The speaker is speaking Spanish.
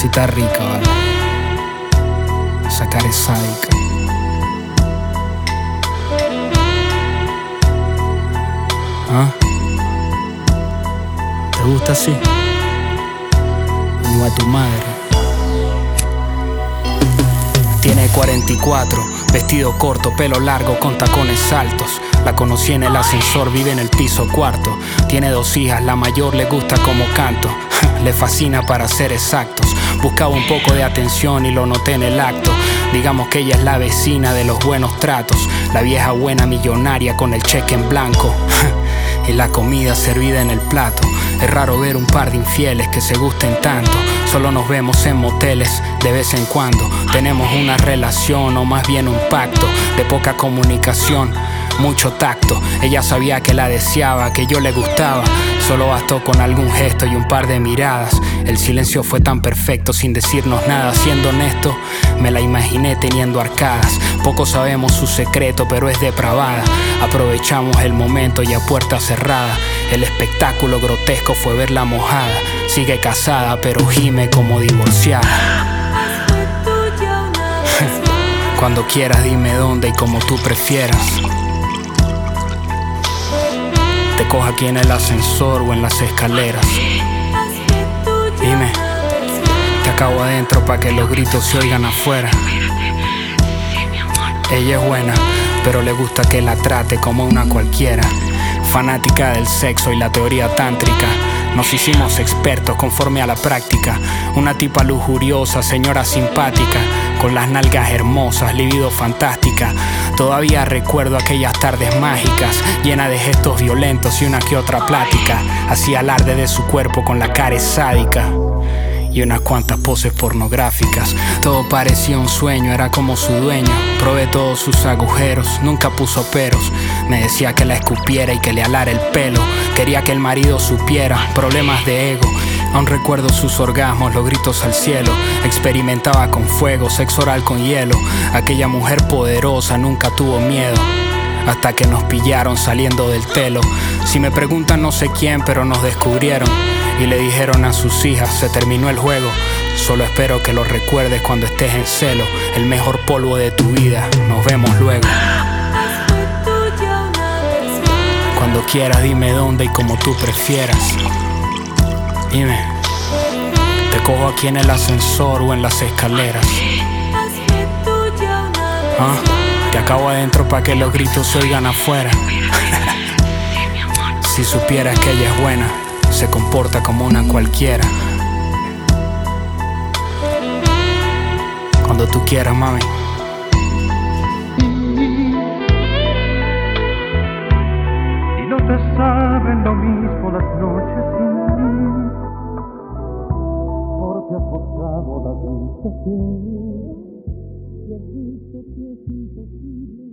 sí está rica, vale. Esa cara es sádica. ¿Ah? ¿Te gusta así? Como a tu madre. Tiene 44, vestido corto, pelo largo con tacones altos. La conocí en el ascensor, vive en el piso cuarto. Tiene 2 hijas, la mayor le gusta como canto. Le fascina para ser exactos. Buscaba un poco de atención y lo noté en el acto. Digamos que ella es la vecina de los buenos tratos. La vieja buena millonaria con el cheque en blanco. Y la comida servida en el plato. Es raro ver un par de infieles que se gusten tanto. Solo nos vemos en moteles de vez en cuando. Tenemos una relación o más bien un pacto de poca comunicación, mucho tacto. Ella sabía que la deseaba, que yo le gustaba. Solo bastó con algún gesto y un par de miradas. El silencio fue tan perfecto sin decirnos nada. Siendo honesto, me la imaginé teniendo arcadas. Poco sabemos su secreto, pero es depravada. Aprovechamos el momento y a puerta cerrada. El espectáculo grotesco fue verla mojada. Sigue casada, pero gime como divorciada. Cuando quieras dime dónde y como tú prefieras. Te cojo aquí en el ascensor o en las escaleras. Dime, te acabo adentro pa' que los gritos se oigan afuera. Ella es buena, pero le gusta que la trate como una cualquiera. Fanática del sexo y la teoría tántrica. Nos hicimos expertos conforme a la práctica. Una tipa lujuriosa, señora simpática, con las nalgas hermosas, libido fantástica. Todavía recuerdo aquellas tardes mágicas, llenas de gestos violentos y una que otra plática. Hacía alarde de su cuerpo con la cara sádica y unas cuantas poses pornográficas. Todo parecía un sueño, era como su dueño. Probé todos sus agujeros, nunca puso peros. Me decía que la escupiera y que le alara el pelo. Quería que el marido supiera, problemas de ego. Aún recuerdo sus orgasmos, los gritos al cielo. Experimentaba con fuego, sexo oral con hielo. Aquella mujer poderosa nunca tuvo miedo, hasta que nos pillaron saliendo del telo. Si me preguntan no sé quién, pero nos descubrieron y le dijeron a sus hijas, se terminó el juego. Solo espero que lo recuerdes cuando estés en celo. El mejor polvo de tu vida, nos vemos luego. Cuando quieras dime dónde y como tú prefieras. Dime, te cojo aquí en el ascensor o en las escaleras. ¿Ah? Te acabo adentro pa' que los gritos se oigan afuera. Si supieras que ella es buena, se comporta como una cualquiera. Cuando tú quieras, mami. Y no te saben lo mismo las noches sin mí, porque has borrado la vista y has visto que es imposible.